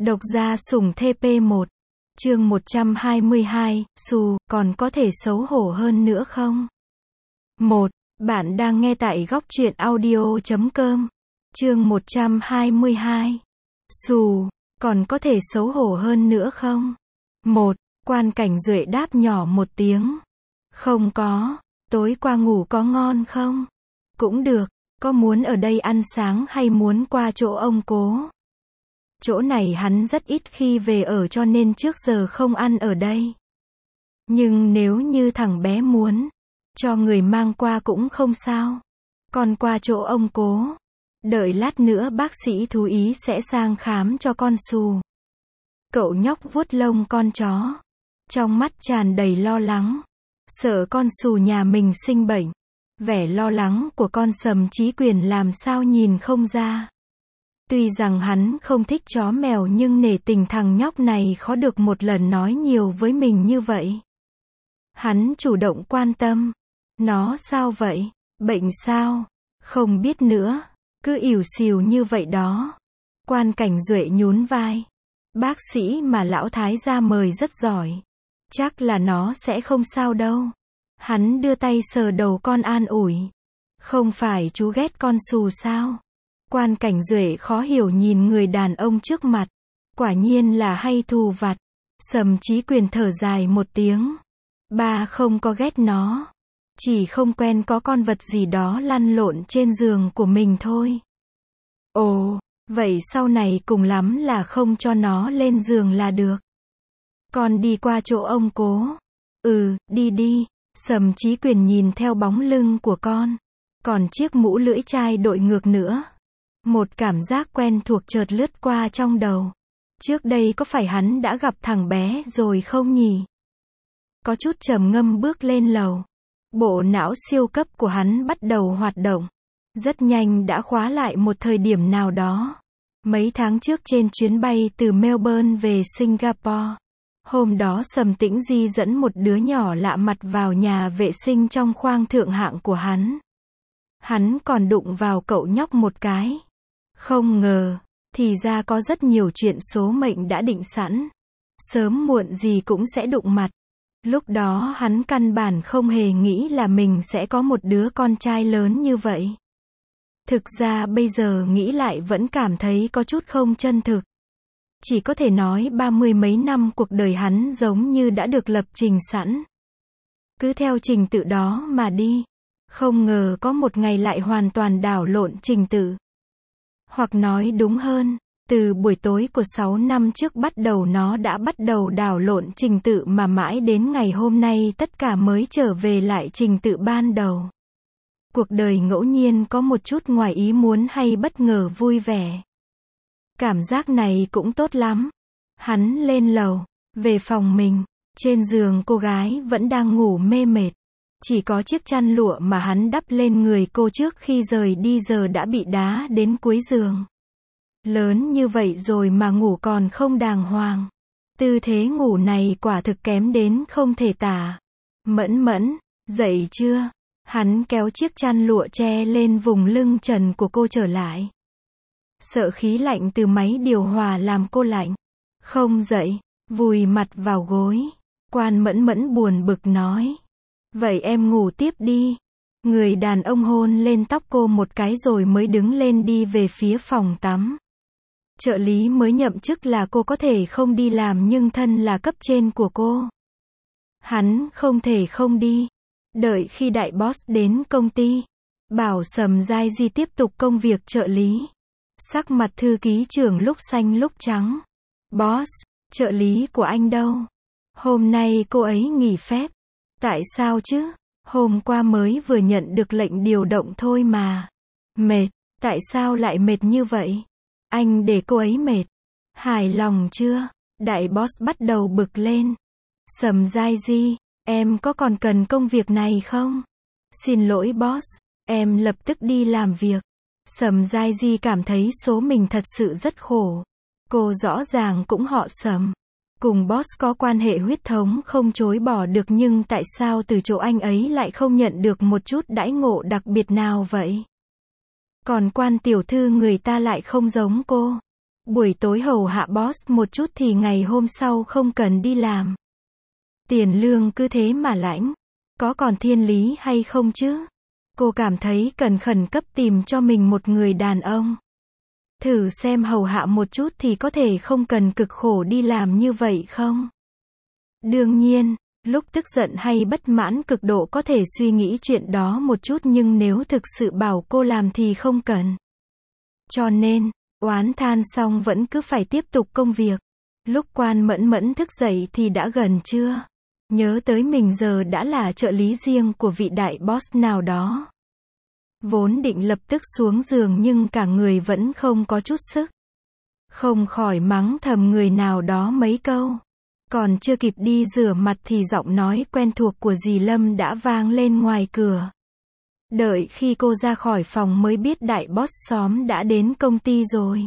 Độc gia sủng TP1. Chương 122, Xù, còn có thể xấu hổ hơn nữa không? 1. Bạn đang nghe tại góc truyện audio.com. Chương 122. Xù, còn có thể xấu hổ hơn nữa không? 1. Quan Cảnh Duệ đáp nhỏ một tiếng. Không có, tối qua ngủ có ngon không? Cũng được, có muốn ở đây ăn sáng hay muốn qua chỗ ông Cố? Chỗ này hắn rất ít khi về ở cho nên trước giờ không ăn ở đây. Nhưng nếu như thằng bé muốn, cho người mang qua cũng không sao. Còn qua chỗ ông Cố, đợi lát nữa bác sĩ thú y sẽ sang khám cho con Xù. Cậu nhóc vuốt lông con chó, trong mắt tràn đầy lo lắng, sợ con Xù nhà mình sinh bệnh. Vẻ lo lắng của con Sầm Chí Quyền làm sao nhìn không ra. Tuy rằng hắn không thích chó mèo nhưng nể tình thằng nhóc này khó được một lần nói nhiều với mình như vậy. Hắn chủ động quan tâm. Nó sao vậy? Bệnh sao? Không biết nữa. Cứ ỉu xìu như vậy đó. Quan Cảnh Duệ nhún vai. Bác sĩ mà lão thái gia mời rất giỏi. Chắc là nó sẽ không sao đâu. Hắn đưa tay sờ đầu con an ủi. Không phải chú ghét con Xù sao? Quan Cảnh Duệ khó hiểu nhìn người đàn ông trước mặt. Quả nhiên là hay thù vặt. Sầm Chí Quyền thở dài một tiếng. Ba không có ghét nó. Chỉ không quen có con vật gì đó lăn lộn trên giường của mình thôi. Ồ, vậy sau này cùng lắm là không cho nó lên giường là được. Con đi qua chỗ ông Cố. Đi đi. Sầm Chí Quyền nhìn theo bóng lưng của con. Còn chiếc mũ lưỡi chai đội ngược nữa. Một cảm giác quen thuộc chợt lướt qua trong đầu. Trước đây có phải hắn đã gặp thằng bé rồi không nhỉ? Có chút trầm ngâm bước lên lầu. Bộ não siêu cấp của hắn bắt đầu hoạt động. Rất nhanh đã khóa lại một thời điểm nào đó. Mấy tháng trước trên chuyến bay từ Melbourne về Singapore. Hôm đó Sầm Tĩnh Di dẫn một đứa nhỏ lạ mặt vào nhà vệ sinh trong khoang thượng hạng của hắn. Hắn còn đụng vào cậu nhóc một cái. Không ngờ, thì ra có rất nhiều chuyện số mệnh đã định sẵn. Sớm muộn gì cũng sẽ đụng mặt. Lúc đó hắn căn bản không hề nghĩ là mình sẽ có một đứa con trai lớn như vậy. Thực ra bây giờ nghĩ lại vẫn cảm thấy có chút không chân thực. Chỉ có thể nói 30 mấy năm cuộc đời hắn giống như đã được lập trình sẵn. Cứ theo trình tự đó mà đi. Không ngờ có một ngày lại hoàn toàn đảo lộn trình tự. Hoặc nói đúng hơn, từ buổi tối của 6 năm trước bắt đầu nó đã bắt đầu đảo lộn trình tự mà mãi đến ngày hôm nay tất cả mới trở về lại trình tự ban đầu. Cuộc đời ngẫu nhiên có một chút ngoài ý muốn hay bất ngờ vui vẻ. Cảm giác này cũng tốt lắm. Hắn lên lầu, về phòng mình. Trên giường cô gái vẫn đang ngủ mê mệt. Chỉ có chiếc chăn lụa mà hắn đắp lên người cô trước khi rời đi giờ đã bị đá đến cuối giường. Lớn như vậy rồi mà ngủ còn không đàng hoàng. Tư thế ngủ này quả thực kém đến không thể tả. Mẫn mẫn, dậy chưa? Hắn kéo chiếc chăn lụa che lên vùng lưng trần của cô trở lại. Sợ khí lạnh từ máy điều hòa làm cô lạnh. Không dậy, vùi mặt vào gối. Quan Mẫn Mẫn buồn bực nói. Vậy em ngủ tiếp đi. Người đàn ông hôn lên tóc cô một cái rồi mới đứng lên đi về phía phòng tắm. Trợ lý mới nhậm chức là cô có thể không đi làm nhưng thân là cấp trên của cô. Hắn không thể không đi. Đợi khi đại boss đến công ty. Bảo Sầm Giai Di tiếp tục công việc trợ lý. Sắc mặt thư ký trưởng lúc xanh lúc trắng. Boss, trợ lý của anh đâu? Hôm nay cô ấy nghỉ phép. Tại sao chứ? Hôm qua mới vừa nhận được lệnh điều động thôi mà. Mệt, tại sao lại mệt như vậy? Anh để cô ấy mệt. Hài lòng chưa? Đại boss bắt đầu bực lên. Sầm Giai Di, em có còn cần công việc này không? Xin lỗi boss, em lập tức đi làm việc. Sầm Giai Di cảm thấy số mình thật sự rất khổ. Cô rõ ràng cũng họ Sầm. Cùng boss có quan hệ huyết thống không chối bỏ được nhưng tại sao từ chỗ anh ấy lại không nhận được một chút đãi ngộ đặc biệt nào vậy? Còn Quan tiểu thư người ta lại không giống cô. Buổi tối hầu hạ boss một chút thì ngày hôm sau không cần đi làm. Tiền lương cứ thế mà lãnh. Có còn thiên lý hay không chứ? Cô cảm thấy cần khẩn cấp tìm cho mình một người đàn ông. Thử xem hầu hạ một chút thì có thể không cần cực khổ đi làm như vậy không? Đương nhiên, lúc tức giận hay bất mãn cực độ có thể suy nghĩ chuyện đó một chút nhưng nếu thực sự bảo cô làm thì không cần. Cho nên, oán than xong vẫn cứ phải tiếp tục công việc. Lúc Quan Mẫn Mẫn thức dậy thì đã gần trưa. Nhớ tới mình giờ đã là trợ lý riêng của vị đại boss nào đó. Vốn định lập tức xuống giường nhưng cả người vẫn không có chút sức. Không khỏi mắng thầm người nào đó mấy câu. Còn chưa kịp đi rửa mặt thì giọng nói quen thuộc của dì Lâm đã vang lên ngoài cửa. Đợi khi cô ra khỏi phòng mới biết đại boss xóm đã đến công ty rồi.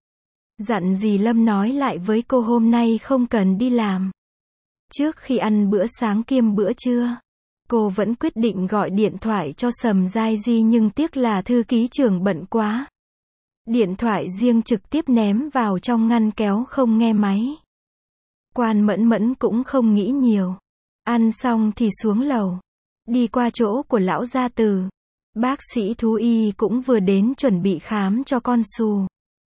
Dặn dì Lâm nói lại với cô hôm nay không cần đi làm. Trước khi ăn bữa sáng kiêm bữa trưa, cô vẫn quyết định gọi điện thoại cho Sầm Giai Di nhưng tiếc là thư ký trưởng bận quá. Điện thoại riêng trực tiếp ném vào trong ngăn kéo không nghe máy. Quan Mẫn Mẫn cũng không nghĩ nhiều. Ăn xong thì xuống lầu. Đi qua chỗ của lão gia Từ. Bác sĩ thú y cũng vừa đến chuẩn bị khám cho con Xù.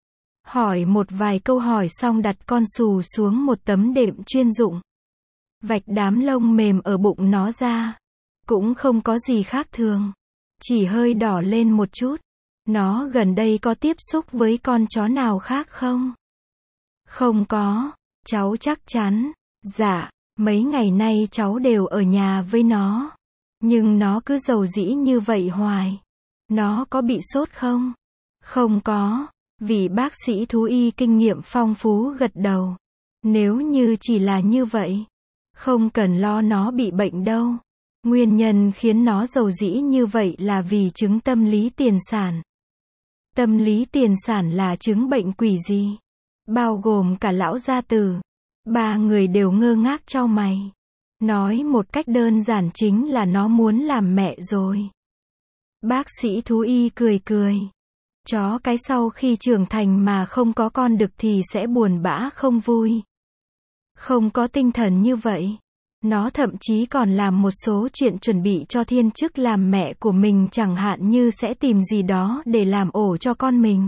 Hỏi một vài câu hỏi xong đặt con Xù xuống một tấm đệm chuyên dụng. Vạch đám lông mềm ở bụng nó ra. Cũng không có gì khác thường. Chỉ hơi đỏ lên một chút. Nó gần đây có tiếp xúc với con chó nào khác không? Không có. Cháu chắc chắn. Dạ, mấy ngày nay cháu đều ở nhà với nó. Nhưng nó cứ dầu dĩ như vậy hoài. Nó có bị sốt không? Không có. Vị bác sĩ thú y kinh nghiệm phong phú gật đầu. Nếu như chỉ là như vậy, không cần lo nó bị bệnh đâu. Nguyên nhân khiến nó dầu dĩ như vậy là vì chứng tâm lý tiền sản. Tâm lý tiền sản là chứng bệnh quỷ gì? Bao gồm cả lão gia Từ. Ba người đều ngơ ngác chau mày. Nói một cách đơn giản chính là nó muốn làm mẹ rồi. Bác sĩ thú y cười cười. Chó cái sau khi trưởng thành mà không có con đực thì sẽ buồn bã không vui. Không có tinh thần như vậy. Nó thậm chí còn làm một số chuyện chuẩn bị cho thiên chức làm mẹ của mình, chẳng hạn như sẽ tìm gì đó để làm ổ cho con mình.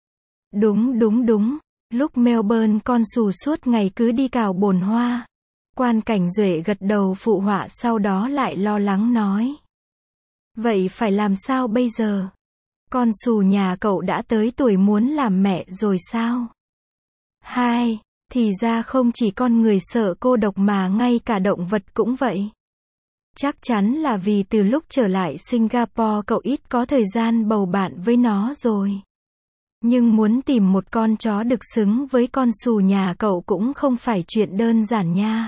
Đúng. Lúc Melbourne con Xù suốt ngày cứ đi cào bồn hoa. Quan Cảnh Duệ gật đầu phụ họa sau đó lại lo lắng nói. Vậy phải làm sao bây giờ? Con Xù nhà cậu đã tới tuổi muốn làm mẹ rồi sao? Hai, thì ra không chỉ con người sợ cô độc mà ngay cả động vật cũng vậy. Chắc chắn là vì từ lúc trở lại Singapore cậu ít có thời gian bầu bạn với nó rồi. Nhưng muốn tìm một con chó đực xứng với con Xù nhà cậu cũng không phải chuyện đơn giản nha.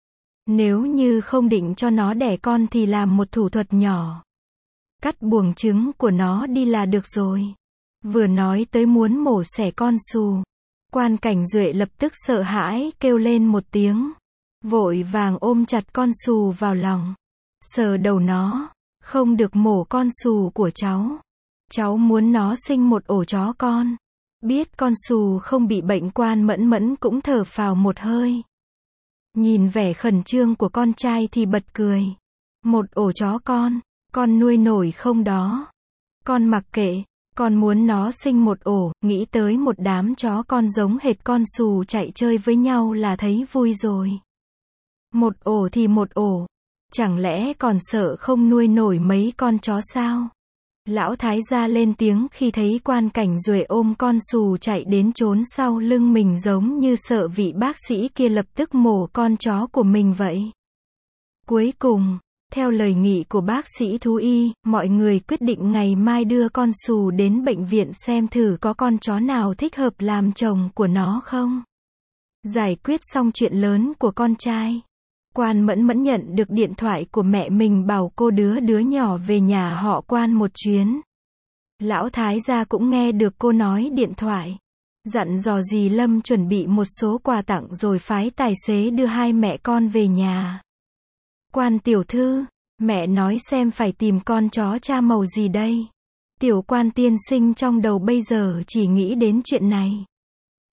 Nếu như không định cho nó đẻ con thì làm một thủ thuật nhỏ. Cắt buồng trứng của nó đi là được rồi. Vừa nói tới muốn mổ xẻ con Xù, Quan Cảnh Duệ lập tức sợ hãi kêu lên một tiếng. Vội vàng ôm chặt con Xù vào lòng. Sờ đầu nó. Không được mổ con Xù của cháu. Cháu muốn nó sinh một ổ chó con. Biết con Xù không bị bệnh, Quan Mẫn Mẫn cũng thở phào một hơi. Nhìn vẻ khẩn trương của con trai thì bật cười. Một ổ chó con nuôi nổi không đó? Con mặc kệ, con muốn nó sinh một ổ, nghĩ tới một đám chó con giống hệt con Xù chạy chơi với nhau là thấy vui rồi. Một ổ thì một ổ, chẳng lẽ còn sợ không nuôi nổi mấy con chó sao? Lão thái gia lên tiếng khi thấy Quan Cảnh Duệ ôm con Xù chạy đến trốn sau lưng mình, giống như sợ vị bác sĩ kia lập tức mổ con chó của mình vậy. Cuối cùng, theo lời nghị của bác sĩ thú y, mọi người quyết định ngày mai đưa con Xù đến bệnh viện xem thử có con chó nào thích hợp làm chồng của nó không. Giải quyết xong chuyện lớn của con trai, Quan Mẫn Mẫn nhận được điện thoại của mẹ mình bảo cô đứa nhỏ về nhà họ Quan một chuyến. Lão thái gia cũng nghe được cô nói điện thoại. Dặn dò dì Lâm chuẩn bị một số quà tặng rồi phái tài xế đưa hai mẹ con về nhà. Quan tiểu thư, mẹ nói xem phải tìm con chó cha màu gì đây? Tiểu Quan tiên sinh trong đầu bây giờ chỉ nghĩ đến chuyện này.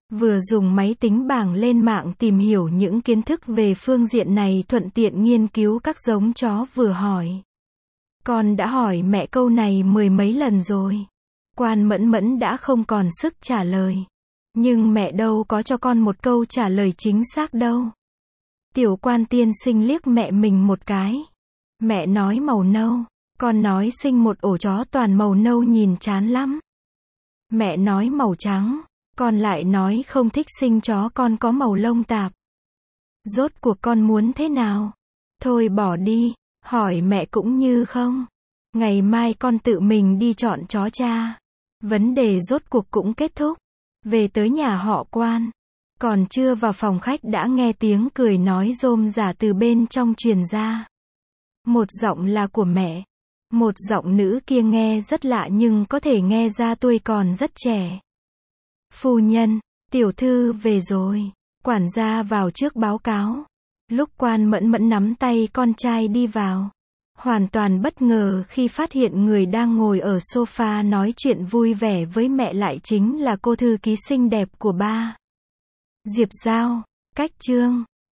Vừa dùng máy tính bảng lên mạng tìm hiểu những kiến thức về phương diện này thuận tiện nghiên cứu các giống chó vừa hỏi. Con đã hỏi mẹ câu này mười mấy lần rồi. Quan Mẫn Mẫn đã không còn sức trả lời. Nhưng mẹ đâu có cho con một câu trả lời chính xác đâu. Tiểu Quan tiên sinh liếc mẹ mình một cái. Mẹ nói màu nâu. Con nói sinh một ổ chó toàn màu nâu nhìn chán lắm. Mẹ nói màu trắng. Con lại nói không thích sinh chó con có màu lông tạp. Rốt cuộc con muốn thế nào? Thôi bỏ đi, hỏi mẹ cũng như không. Ngày mai con tự mình đi chọn chó cha. Vấn đề rốt cuộc cũng kết thúc. Về tới nhà họ Quan. Còn chưa vào phòng khách đã nghe tiếng cười nói rôm rả từ bên trong truyền ra. Một giọng là của mẹ. Một giọng nữ kia nghe rất lạ nhưng có thể nghe ra tuổi còn rất trẻ. Phu nhân, tiểu thư về rồi. Quản gia vào trước báo cáo. Lúc Quan Mẫn Mẫn nắm tay con trai đi vào. Hoàn toàn bất ngờ khi phát hiện người đang ngồi ở sofa nói chuyện vui vẻ với mẹ lại chính là cô thư ký xinh đẹp của ba. Diệp Giao, Cách Chương.